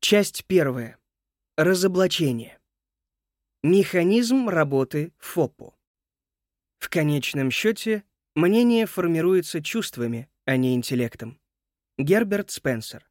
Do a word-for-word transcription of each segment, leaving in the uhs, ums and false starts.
Часть первая. Разоблачение. Механизм работы ФОПО. В конечном счете, мнение формируется чувствами, а не интеллектом. Герберт Спенсер.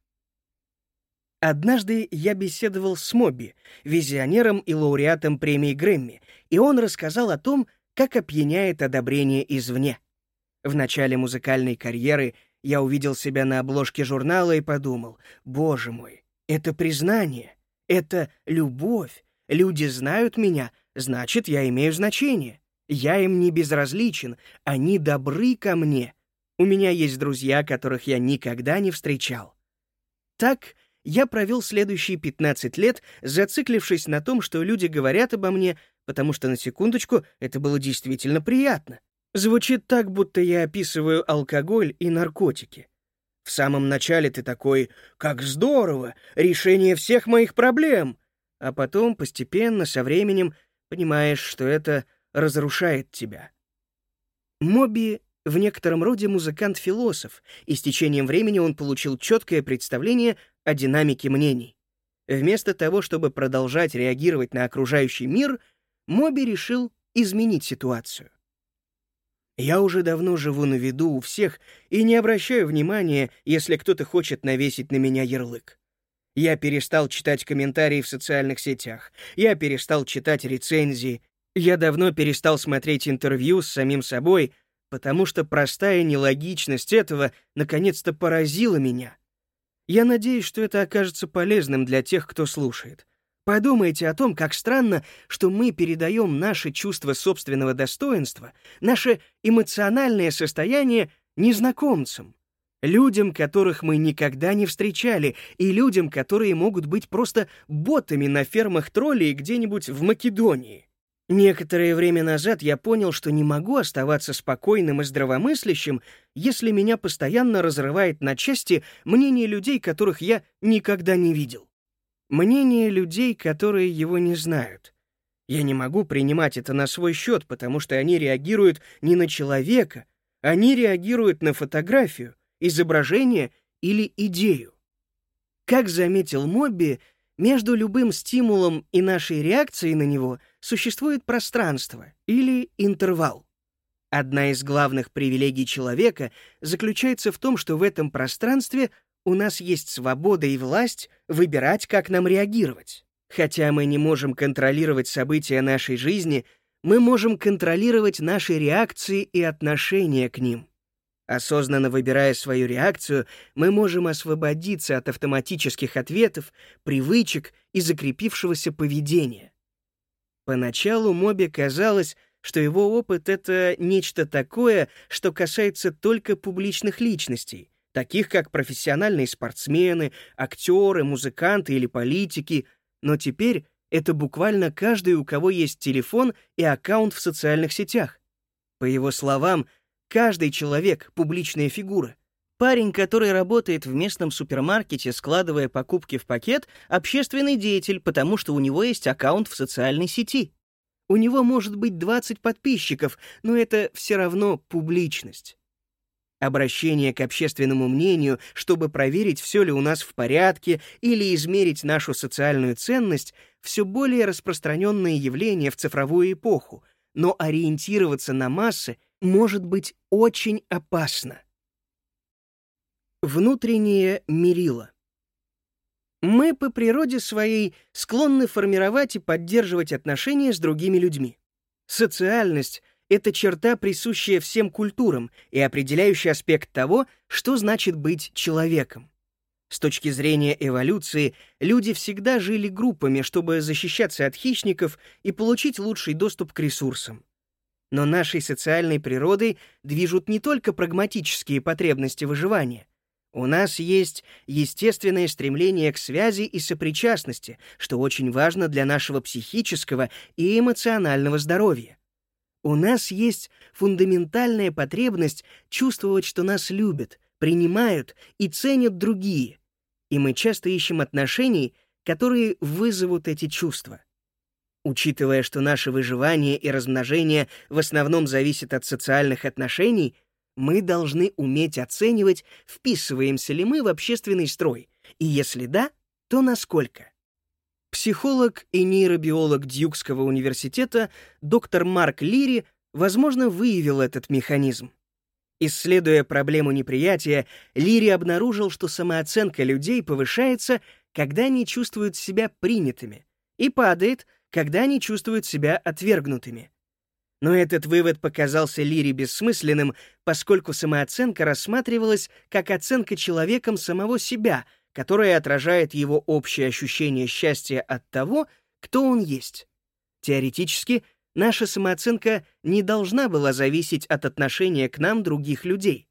Однажды я беседовал с Моби, визионером и лауреатом премии Грэмми, и он рассказал о том, как опьяняет одобрение извне. В начале музыкальной карьеры я увидел себя на обложке журнала и подумал: «Боже мой, это признание, это любовь. Люди знают меня, значит, я имею значение. Я им не безразличен, они добры ко мне. У меня есть друзья, которых я никогда не встречал». Так я провел следующие пятнадцать лет, зациклившись на том, что люди говорят обо мне, потому что, на секундочку, это было действительно приятно. Звучит так, будто я описываю алкоголь и наркотики. В самом начале ты такой: «Как здорово! Решение всех моих проблем!» А потом, постепенно, со временем, понимаешь, что это разрушает тебя. Моби в некотором роде музыкант-философ, и с течением времени он получил четкое представление о динамике мнений. Вместо того, чтобы продолжать реагировать на окружающий мир, Моби решил изменить ситуацию. Я уже давно живу на виду у всех и не обращаю внимания, если кто-то хочет навесить на меня ярлык. Я перестал читать комментарии в социальных сетях, я перестал читать рецензии, я давно перестал смотреть интервью с самим собой, потому что простая нелогичность этого наконец-то поразила меня. Я надеюсь, что это окажется полезным для тех, кто слушает. Подумайте о том, как странно, что мы передаем наше чувство собственного достоинства, наше эмоциональное состояние незнакомцам, людям, которых мы никогда не встречали, и людям, которые могут быть просто ботами на фермах троллей где-нибудь в Македонии. Некоторое время назад я понял, что не могу оставаться спокойным и здравомыслящим, если меня постоянно разрывает на части мнение людей, которых я никогда не видел. Мнение людей, которые его не знают. Я не могу принимать это на свой счет, потому что они реагируют не на человека, они реагируют на фотографию, изображение или идею. Как заметил Моби, между любым стимулом и нашей реакцией на него существует пространство или интервал. Одна из главных привилегий человека заключается в том, что в этом пространстве у нас есть свобода и власть выбирать, как нам реагировать. Хотя мы не можем контролировать события нашей жизни, мы можем контролировать наши реакции и отношения к ним. Осознанно выбирая свою реакцию, мы можем освободиться от автоматических ответов, привычек и закрепившегося поведения. Поначалу Моби казалось, что его опыт — это нечто такое, что касается только публичных личностей, таких как профессиональные спортсмены, актеры, музыканты или политики, но теперь это буквально каждый, у кого есть телефон и аккаунт в социальных сетях. По его словам, каждый человек — публичная фигура. Парень, который работает в местном супермаркете, складывая покупки в пакет, общественный деятель, потому что у него есть аккаунт в социальной сети. У него может быть двадцать подписчиков, но это все равно публичность. Обращение к общественному мнению, чтобы проверить, все ли у нас в порядке, или измерить нашу социальную ценность, все более распространенное явление в цифровую эпоху, но ориентироваться на массы может быть очень опасно. Внутреннее мерило. Мы по природе своей склонны формировать и поддерживать отношения с другими людьми. Социальность — это черта, присущая всем культурам и определяющий аспект того, что значит быть человеком. С точки зрения эволюции, люди всегда жили группами, чтобы защищаться от хищников и получить лучший доступ к ресурсам. Но нашей социальной природой движут не только прагматические потребности выживания. У нас есть естественное стремление к связи и сопричастности, что очень важно для нашего психического и эмоционального здоровья. У нас есть фундаментальная потребность чувствовать, что нас любят, принимают и ценят другие, и мы часто ищем отношений, которые вызовут эти чувства. Учитывая, что наше выживание и размножение в основном зависят от социальных отношений, мы должны уметь оценивать, вписываемся ли мы в общественный строй, и если да, то насколько? Психолог и нейробиолог Дьюкского университета доктор Марк Лири, возможно, выявил этот механизм. Исследуя проблему неприятия, Лири обнаружил, что самооценка людей повышается, когда они чувствуют себя принятыми, и падает, когда они чувствуют себя отвергнутыми. Но этот вывод показался Лири бессмысленным, поскольку самооценка рассматривалась как оценка человеком самого себя, которая отражает его общее ощущение счастья от того, кто он есть. Теоретически, наша самооценка не должна была зависеть от отношения к нам других людей.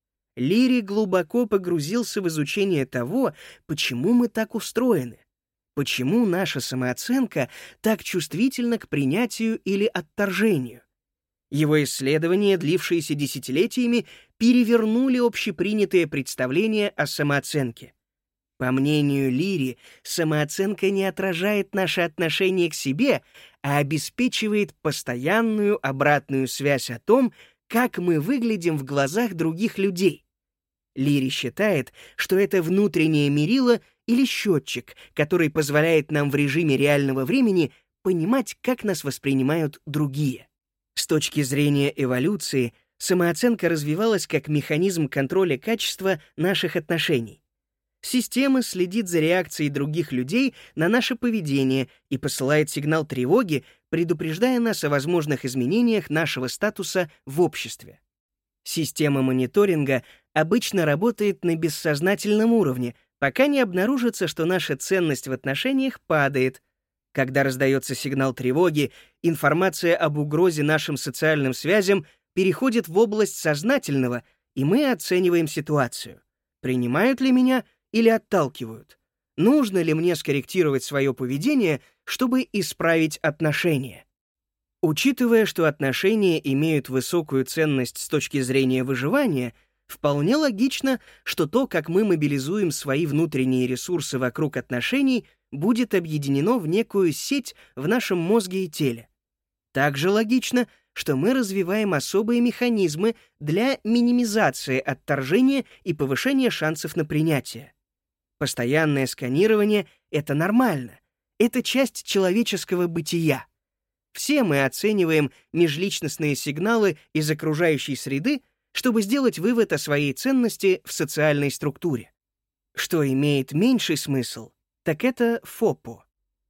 Лири глубоко погрузился в изучение того, почему мы так устроены, почему наша самооценка так чувствительна к принятию или отторжению. Его исследования, длившиеся десятилетиями, перевернули общепринятые представления о самооценке. По мнению Лири, самооценка не отражает наше отношение к себе, а обеспечивает постоянную обратную связь о том, как мы выглядим в глазах других людей. Лири считает, что это внутреннее мерило или счетчик, который позволяет нам в режиме реального времени понимать, как нас воспринимают другие. С точки зрения эволюции, самооценка развивалась как механизм контроля качества наших отношений. Система следит за реакцией других людей на наше поведение и посылает сигнал тревоги, предупреждая нас о возможных изменениях нашего статуса в обществе. Система мониторинга обычно работает на бессознательном уровне, пока не обнаружится, что наша ценность в отношениях падает. Когда раздается сигнал тревоги, информация об угрозе нашим социальным связям переходит в область сознательного, и мы оцениваем ситуацию. Принимают ли меня или отталкивают? Нужно ли мне скорректировать свое поведение, чтобы исправить отношения? Учитывая, что отношения имеют высокую ценность с точки зрения выживания, вполне логично, что то, как мы мобилизуем свои внутренние ресурсы вокруг отношений, будет объединено в некую сеть в нашем мозге и теле. Также логично, что мы развиваем особые механизмы для минимизации отторжения и повышения шансов на принятие. Постоянное сканирование — это нормально. Это часть человеческого бытия. Все мы оцениваем межличностные сигналы из окружающей среды, чтобы сделать вывод о своей ценности в социальной структуре. Что имеет меньший смысл, так это ФОПО.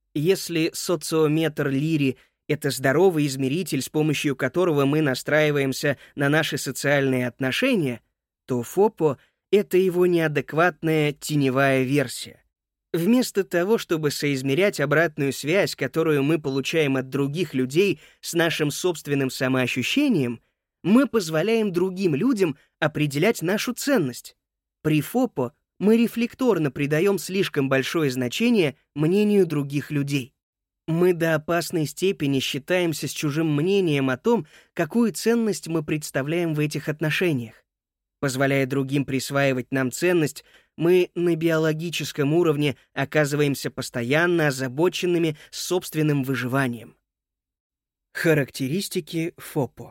Если социометр Лири — это здоровый измеритель, с помощью которого мы настраиваемся на наши социальные отношения, то ФОПО — это его неадекватная теневая версия. Вместо того, чтобы соизмерять обратную связь, которую мы получаем от других людей с нашим собственным самоощущением, мы позволяем другим людям определять нашу ценность. При ФОПО мы рефлекторно придаем слишком большое значение мнению других людей. Мы до опасной степени считаемся с чужим мнением о том, какую ценность мы представляем в этих отношениях. Позволяя другим присваивать нам ценность, мы на биологическом уровне оказываемся постоянно озабоченными собственным выживанием. Характеристики ФОПО.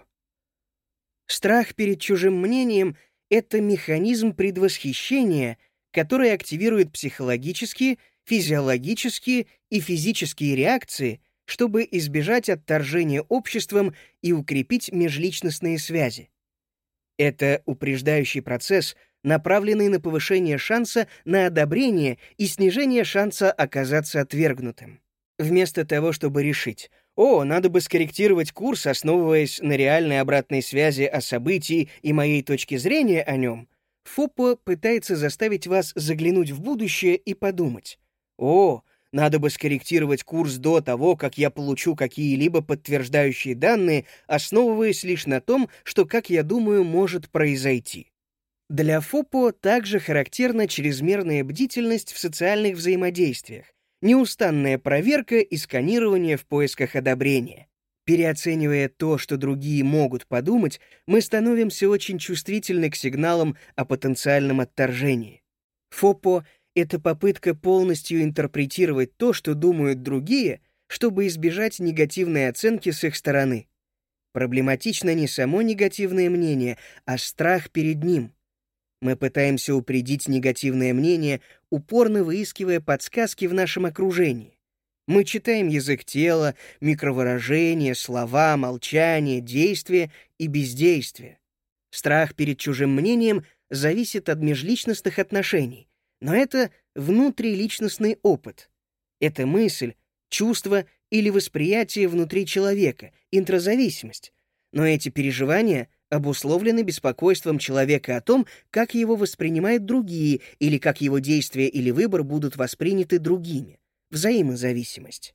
Страх перед чужим мнением — это механизм предвосхищения, который активирует психологические, физиологические и физические реакции, чтобы избежать отторжения обществом и укрепить межличностные связи. Это упреждающий процесс, направленный на повышение шанса на одобрение и снижение шанса оказаться отвергнутым. Вместо того, чтобы решить: «О, надо бы скорректировать курс, основываясь на реальной обратной связи о событии и моей точке зрения о нем», ФОПО пытается заставить вас заглянуть в будущее и подумать: «О, надо бы скорректировать курс до того, как я получу какие-либо подтверждающие данные, основываясь лишь на том, что, как я думаю, может произойти». Для ФОПО также характерна чрезмерная бдительность в социальных взаимодействиях, неустанная проверка и сканирование в поисках одобрения. Переоценивая то, что другие могут подумать, мы становимся очень чувствительны к сигналам о потенциальном отторжении. ФОПО — это попытка полностью интерпретировать то, что думают другие, чтобы избежать негативной оценки с их стороны. Проблематично не само негативное мнение, а страх перед ним. Мы пытаемся упредить негативное мнение, упорно выискивая подсказки в нашем окружении. Мы читаем язык тела, микровыражения, слова, молчание, действия и бездействие. Страх перед чужим мнением зависит от межличностных отношений, но это внутриличностный опыт. Это мысль, чувство или восприятие внутри человека, интрозависимость. Но эти переживания обусловлены беспокойством человека о том, как его воспринимают другие или как его действия или выбор будут восприняты другими. Взаимозависимость.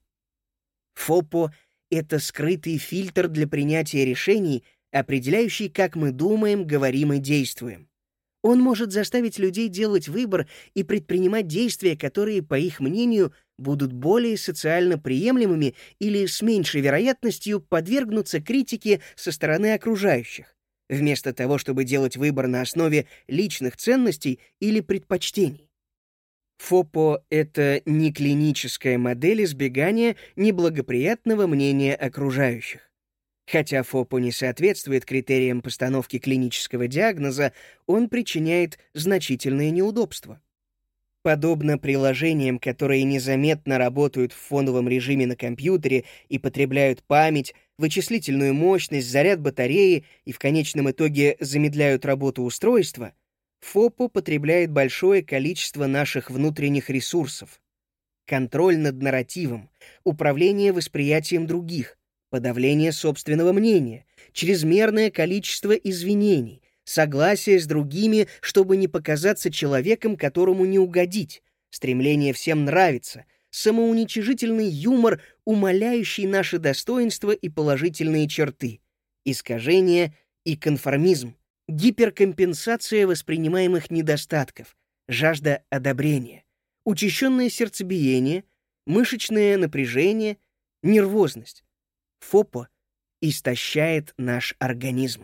ФОПО — это скрытый фильтр для принятия решений, определяющий, как мы думаем, говорим и действуем. Он может заставить людей делать выбор и предпринимать действия, которые, по их мнению, будут более социально приемлемыми или с меньшей вероятностью подвергнуться критике со стороны окружающих, вместо того, чтобы делать выбор на основе личных ценностей или предпочтений. ФОПО — это не клиническая модель избегания неблагоприятного мнения окружающих. Хотя ФОПО не соответствует критериям постановки клинического диагноза, он причиняет значительные неудобства. Подобно приложениям, которые незаметно работают в фоновом режиме на компьютере и потребляют память, вычислительную мощность, заряд батареи и в конечном итоге замедляют работу устройства, ФОПО потребляет большое количество наших внутренних ресурсов. Контроль над нарративом, управление восприятием других, подавление собственного мнения, чрезмерное количество извинений, согласие с другими, чтобы не показаться человеком, которому не угодить, стремление всем нравиться, самоуничижительный юмор, умаляющий наши достоинства и положительные черты, искажение и конформизм, гиперкомпенсация воспринимаемых недостатков, жажда одобрения, учащенное сердцебиение, мышечное напряжение, нервозность. ФОПО истощает наш организм.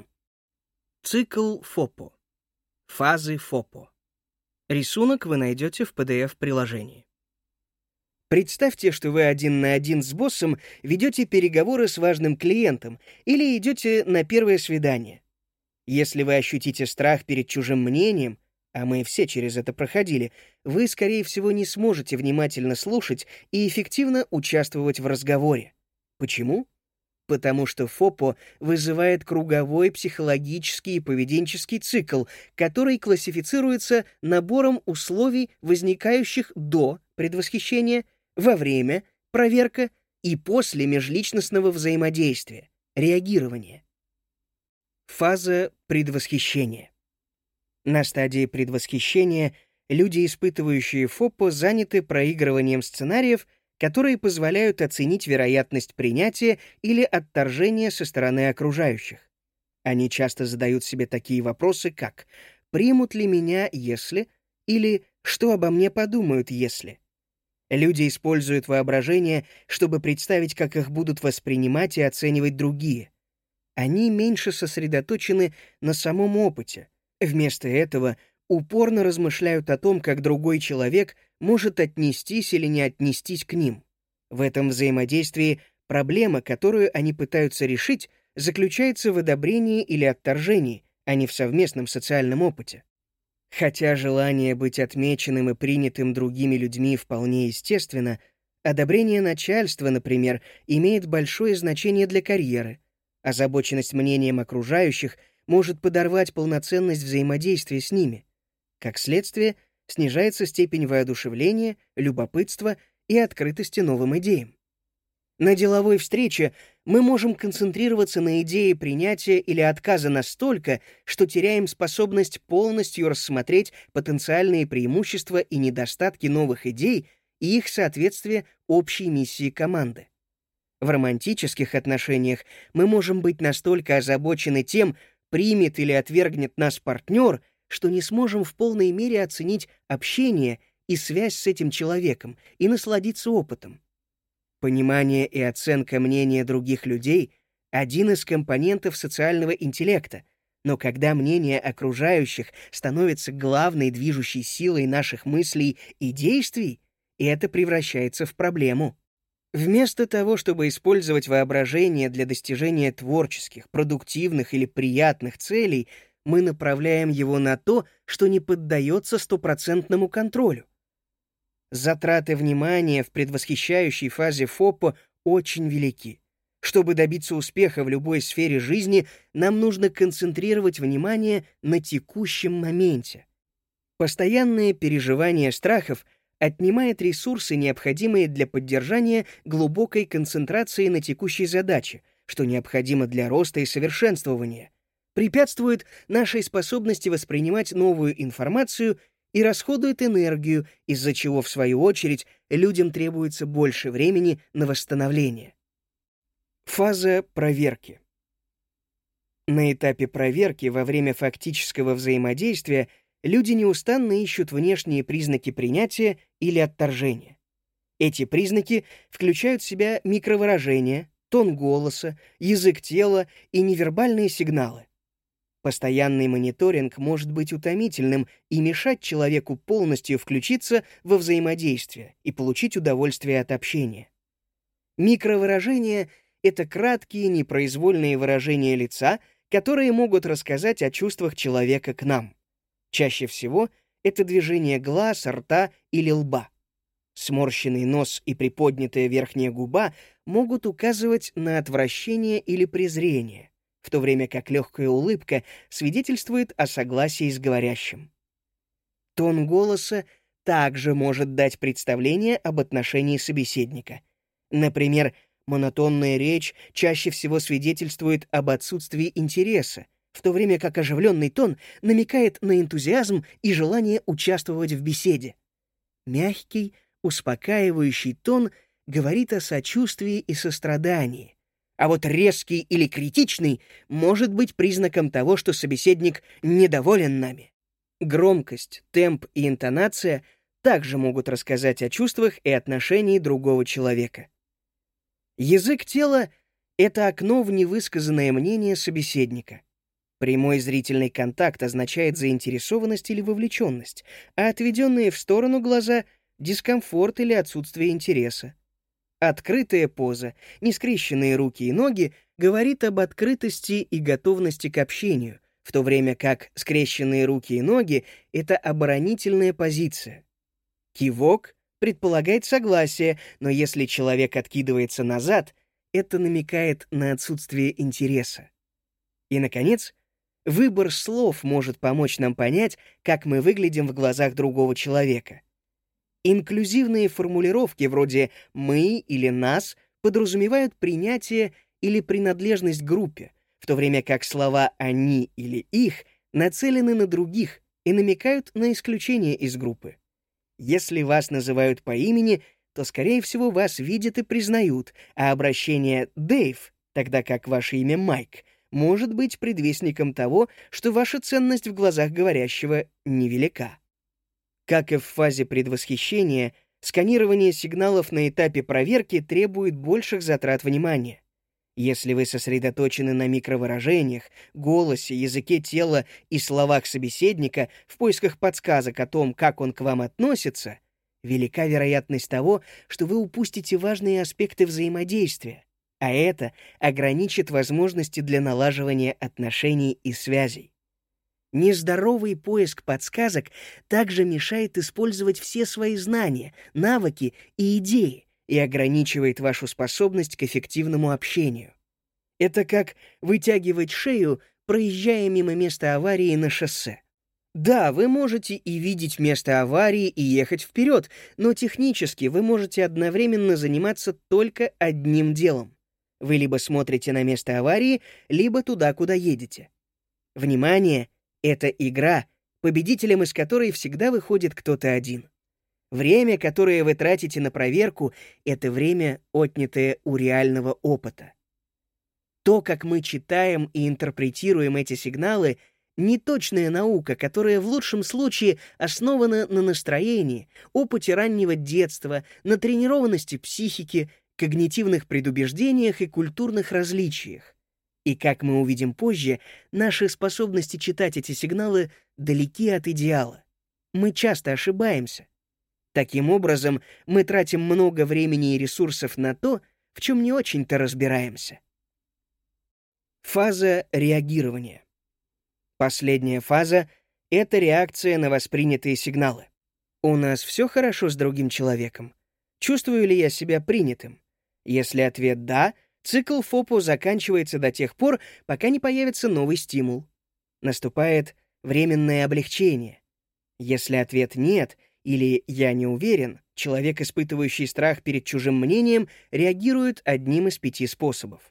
Цикл ФОПО. Фазы ФОПО. Рисунок вы найдете в пи ди эф-приложении. Представьте, что вы один на один с боссом ведете переговоры с важным клиентом или идете на первое свидание. Если вы ощутите страх перед чужим мнением, а мы все через это проходили, вы, скорее всего, не сможете внимательно слушать и эффективно участвовать в разговоре. Почему? Потому что ФОПО вызывает круговой психологический и поведенческий цикл, который классифицируется набором условий, возникающих до предвосхищения, во время, проверка и после межличностного взаимодействия, реагирования. Фаза предвосхищения. На стадии предвосхищения люди, испытывающие ФОПО, заняты проигрыванием сценариев, которые позволяют оценить вероятность принятия или отторжения со стороны окружающих. Они часто задают себе такие вопросы, как «примут ли меня, если?» или «что обо мне подумают, если?». Люди используют воображение, чтобы представить, как их будут воспринимать и оценивать другие. Они меньше сосредоточены на самом опыте. Вместо этого упорно размышляют о том, как другой человек может отнестись или не отнестись к ним. В этом взаимодействии проблема, которую они пытаются решить, заключается в одобрении или отторжении, а не в совместном социальном опыте. Хотя желание быть отмеченным и принятым другими людьми вполне естественно, одобрение начальства, например, имеет большое значение для карьеры. Озабоченность мнением окружающих может подорвать полноценность взаимодействия с ними. Как следствие, снижается степень воодушевления, любопытства и открытости новым идеям. На деловой встрече мы можем концентрироваться на идее принятия или отказа настолько, что теряем способность полностью рассмотреть потенциальные преимущества и недостатки новых идей и их соответствие общей миссии команды. В романтических отношениях мы можем быть настолько озабочены тем, примет или отвергнет нас партнер, что не сможем в полной мере оценить общение и связь с этим человеком и насладиться опытом. Понимание и оценка мнения других людей — один из компонентов социального интеллекта, но когда мнение окружающих становится главной движущей силой наших мыслей и действий, это превращается в проблему. Вместо того, чтобы использовать воображение для достижения творческих, продуктивных или приятных целей, мы направляем его на то, что не поддается стопроцентному контролю. Затраты внимания в предвосхищающей фазе ФОПа очень велики. Чтобы добиться успеха в любой сфере жизни, нам нужно концентрировать внимание на текущем моменте. Постоянное переживание страхов отнимает ресурсы, необходимые для поддержания глубокой концентрации на текущей задаче, что необходимо для роста и совершенствования, препятствует нашей способности воспринимать новую информацию и расходует энергию, из-за чего, в свою очередь, людям требуется больше времени на восстановление. Фаза проверки. На этапе проверки во время фактического взаимодействия люди неустанно ищут внешние признаки принятия или отторжения. Эти признаки включают в себя микровыражения, тон голоса, язык тела и невербальные сигналы. Постоянный мониторинг может быть утомительным и мешать человеку полностью включиться во взаимодействие и получить удовольствие от общения. Микровыражения — это краткие непроизвольные выражения лица, которые могут рассказать о чувствах человека к нам. Чаще всего это движение глаз, рта или лба. Сморщенный нос и приподнятая верхняя губа могут указывать на отвращение или презрение, в то время как легкая улыбка свидетельствует о согласии с говорящим. Тон голоса также может дать представление об отношении собеседника. Например, монотонная речь чаще всего свидетельствует об отсутствии интереса, в то время как оживленный тон намекает на энтузиазм и желание участвовать в беседе. Мягкий, успокаивающий тон говорит о сочувствии и сострадании, а вот резкий или критичный может быть признаком того, что собеседник недоволен нами. Громкость, темп и интонация также могут рассказать о чувствах и отношении другого человека. Язык тела — это окно в невысказанное мнение собеседника. Прямой зрительный контакт означает заинтересованность или вовлеченность, а отведенные в сторону глаза — дискомфорт или отсутствие интереса. Открытая поза, нескрещенные руки и ноги говорит об открытости и готовности к общению, в то время как скрещенные руки и ноги — это оборонительная позиция. Кивок предполагает согласие, но если человек откидывается назад, это намекает на отсутствие интереса. И, наконец, выбор слов может помочь нам понять, как мы выглядим в глазах другого человека. Инклюзивные формулировки вроде «мы» или «нас» подразумевают принятие или принадлежность к группе, в то время как слова «они» или «их» нацелены на других и намекают на исключение из группы. Если вас называют по имени, то, скорее всего, вас видят и признают, а обращение «Дэйв», тогда как ваше имя Майк, может быть предвестником того, что ваша ценность в глазах говорящего невелика. Как и в фазе предвосхищения, сканирование сигналов на этапе проверки требует больших затрат внимания. Если вы сосредоточены на микровыражениях, голосе, языке тела и словах собеседника в поисках подсказок о том, как он к вам относится, велика вероятность того, что вы упустите важные аспекты взаимодействия, а это ограничит возможности для налаживания отношений и связей. Нездоровый поиск подсказок также мешает использовать все свои знания, навыки и идеи и ограничивает вашу способность к эффективному общению. Это как вытягивать шею, проезжая мимо места аварии на шоссе. Да, вы можете и видеть место аварии, и ехать вперед, но технически вы можете одновременно заниматься только одним делом. Вы либо смотрите на место аварии, либо туда, куда едете. Внимание — это игра, победителем из которой всегда выходит кто-то один. Время, которое вы тратите на проверку, — это время, отнятое у реального опыта. То, как мы читаем и интерпретируем эти сигналы, не точная наука, которая в лучшем случае основана на настроении, опыте раннего детства, на тренированности психики, когнитивных предубеждениях и культурных различиях. И, как мы увидим позже, наши способности читать эти сигналы далеки от идеала. Мы часто ошибаемся. Таким образом, мы тратим много времени и ресурсов на то, в чем не очень-то разбираемся. Фаза реагирования. Последняя фаза — это реакция на воспринятые сигналы. У нас все хорошо с другим человеком? Чувствую ли я себя принятым? Если ответ «да», цикл ФОПО заканчивается до тех пор, пока не появится новый стимул. Наступает временное облегчение. Если ответ «нет» или «я не уверен», человек, испытывающий страх перед чужим мнением, реагирует одним из пяти способов.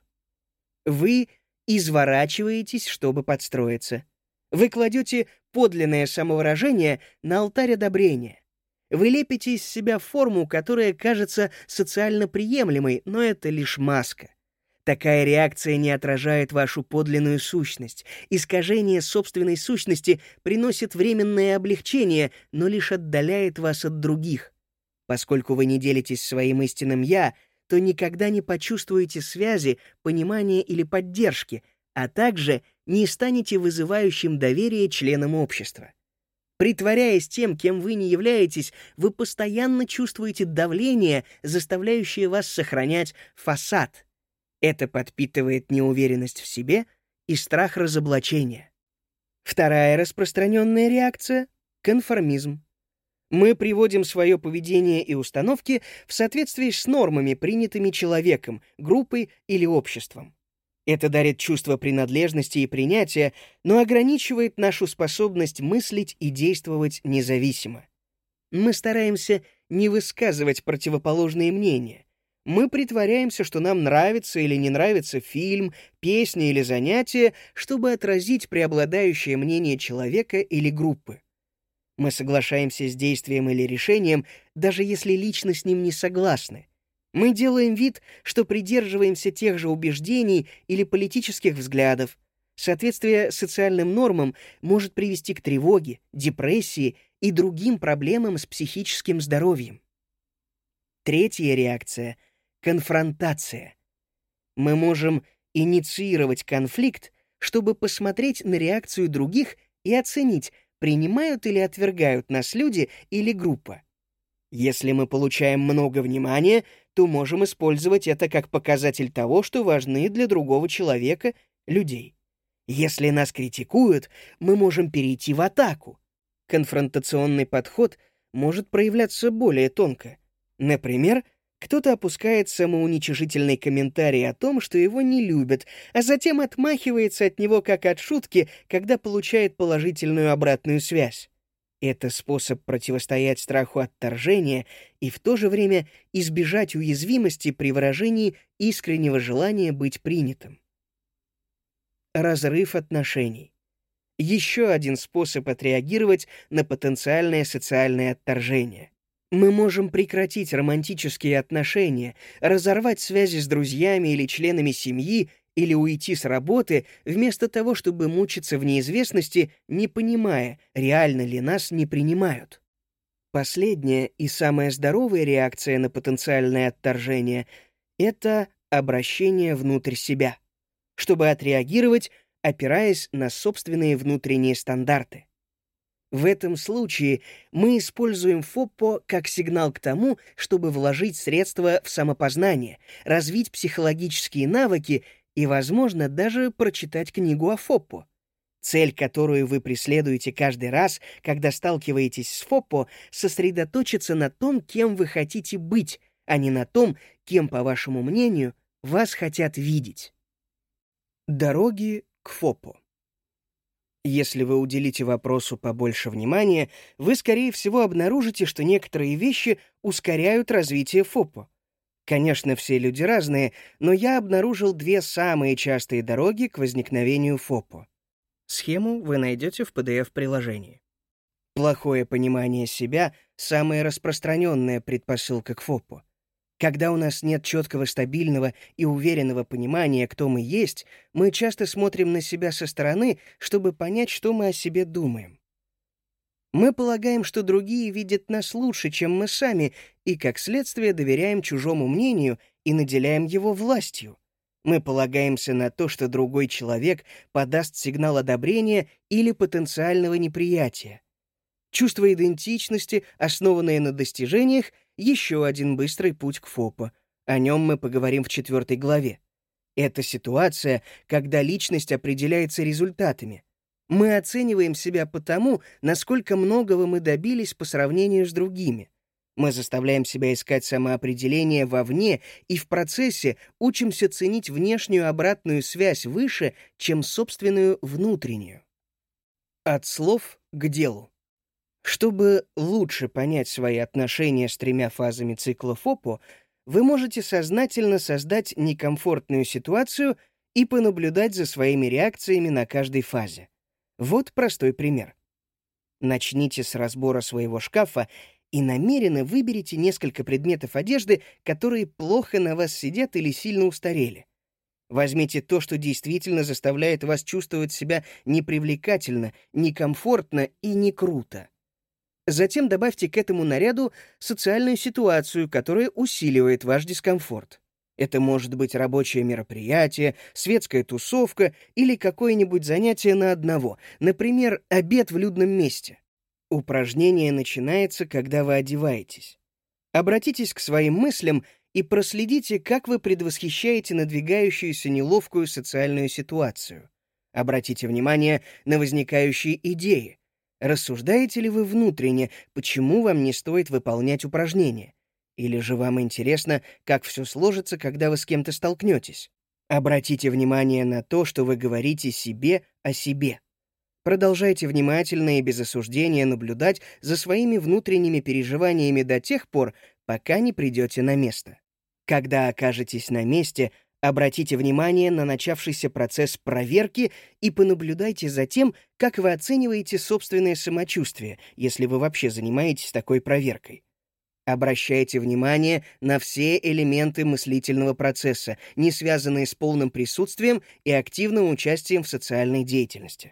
Вы изворачиваетесь, чтобы подстроиться. Вы кладете подлинное самовыражение на алтарь одобрения. Вы лепите из себя форму, которая кажется социально приемлемой, но это лишь маска. Такая реакция не отражает вашу подлинную сущность. Искажение собственной сущности приносит временное облегчение, но лишь отдаляет вас от других. Поскольку вы не делитесь своим истинным «я», то никогда не почувствуете связи, понимания или поддержки, а также не станете вызывающим доверие членам общества. Притворяясь тем, кем вы не являетесь, вы постоянно чувствуете давление, заставляющее вас сохранять фасад. Это подпитывает неуверенность в себе и страх разоблачения. Вторая распространенная реакция — конформизм. Мы приводим свое поведение и установки в соответствии с нормами, принятыми человеком, группой или обществом. Это дарит чувство принадлежности и принятия, но ограничивает нашу способность мыслить и действовать независимо. Мы стараемся не высказывать противоположные мнения. Мы притворяемся, что нам нравится или не нравится фильм, песня или занятие, чтобы отразить преобладающее мнение человека или группы. Мы соглашаемся с действием или решением, даже если лично с ним не согласны. Мы делаем вид, что придерживаемся тех же убеждений или политических взглядов. Соответствие социальным нормам может привести к тревоге, депрессии и другим проблемам с психическим здоровьем. Третья реакция — конфронтация. Мы можем инициировать конфликт, чтобы посмотреть на реакцию других и оценить, принимают или отвергают нас люди или группа. Если мы получаем много внимания, то можем использовать это как показатель того, что важны для другого человека, людей. Если нас критикуют, мы можем перейти в атаку. Конфронтационный подход может проявляться более тонко. Например, кто-то опускает самоуничижительный комментарий о том, что его не любят, а затем отмахивается от него как от шутки, когда получает положительную обратную связь. Это способ противостоять страху отторжения и в то же время избежать уязвимости при выражении искреннего желания быть принятым. Разрыв отношений. Еще один способ отреагировать на потенциальное социальное отторжение. Мы можем прекратить романтические отношения, разорвать связи с друзьями или членами семьи или уйти с работы, вместо того, чтобы мучиться в неизвестности, не понимая, реально ли нас не принимают. Последняя и самая здоровая реакция на потенциальное отторжение — это обращение внутрь себя, чтобы отреагировать, опираясь на собственные внутренние стандарты. В этом случае мы используем ФОПО как сигнал к тому, чтобы вложить средства в самопознание, развить психологические навыки и, возможно, даже прочитать книгу о ФОПО. Цель, которую вы преследуете каждый раз, когда сталкиваетесь с ФОПО, сосредоточиться на том, кем вы хотите быть, а не на том, кем, по вашему мнению, вас хотят видеть. Дороги к ФОПО. Если вы уделите вопросу побольше внимания, вы, скорее всего, обнаружите, что некоторые вещи ускоряют развитие ФОПО. Конечно, все люди разные, но я обнаружил две самые частые дороги к возникновению ФОПО. Схему вы найдете в пи ди эф-приложении. Плохое понимание себя — самая распространенная предпосылка к ФОПО. Когда у нас нет четкого, стабильного и уверенного понимания, кто мы есть, мы часто смотрим на себя со стороны, чтобы понять, что мы о себе думаем. Мы полагаем, что другие видят нас лучше, чем мы сами, и, как следствие, доверяем чужому мнению и наделяем его властью. Мы полагаемся на то, что другой человек подаст сигнал одобрения или потенциального неприятия. Чувство идентичности, основанное на достижениях, еще один быстрый путь к ФОПО. О нем мы поговорим в четвертой главе. Это ситуация, когда личность определяется результатами. Мы оцениваем себя по тому, насколько многого мы добились по сравнению с другими. Мы заставляем себя искать самоопределение вовне и в процессе учимся ценить внешнюю обратную связь выше, чем собственную внутреннюю. От слов к делу. Чтобы лучше понять свои отношения с тремя фазами цикла ФОПО, вы можете сознательно создать некомфортную ситуацию и понаблюдать за своими реакциями на каждой фазе. Вот простой пример. Начните с разбора своего шкафа и намеренно выберите несколько предметов одежды, которые плохо на вас сидят или сильно устарели. Возьмите то, что действительно заставляет вас чувствовать себя непривлекательно, некомфортно и не круто. Затем добавьте к этому наряду социальную ситуацию, которая усиливает ваш дискомфорт. Это может быть рабочее мероприятие, светская тусовка или какое-нибудь занятие на одного, например, обед в людном месте. Упражнение начинается, когда вы одеваетесь. Обратитесь к своим мыслям и проследите, как вы предвосхищаете надвигающуюся неловкую социальную ситуацию. Обратите внимание на возникающие идеи. Рассуждаете ли вы внутренне, почему вам не стоит выполнять упражнение? Или же вам интересно, как все сложится, когда вы с кем-то столкнетесь? Обратите внимание на то, что вы говорите себе о себе. Продолжайте внимательно и без осуждения наблюдать за своими внутренними переживаниями до тех пор, пока не придете на место. Когда окажетесь на месте, обратите внимание на начавшийся процесс проверки и понаблюдайте за тем, как вы оцениваете собственное самочувствие, если вы вообще занимаетесь такой проверкой. Обращайте внимание на все элементы мыслительного процесса, не связанные с полным присутствием и активным участием в социальной деятельности.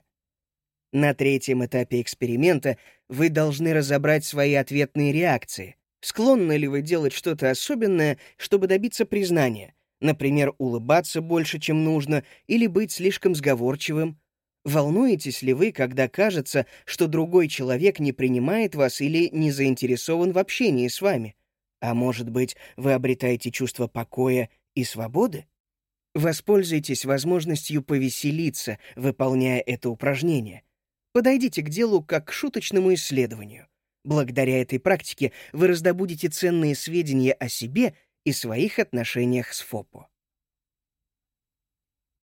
На третьем этапе эксперимента вы должны разобрать свои ответные реакции. Склонны ли вы делать что-то особенное, чтобы добиться признания? Например, улыбаться больше, чем нужно, или быть слишком сговорчивым? Волнуетесь ли вы, когда кажется, что другой человек не принимает вас или не заинтересован в общении с вами? А может быть, вы обретаете чувство покоя и свободы? Воспользуйтесь возможностью повеселиться, выполняя это упражнение. Подойдите к делу как к шуточному исследованию. Благодаря этой практике вы раздобудете ценные сведения о себе и своих отношениях с ФОПО.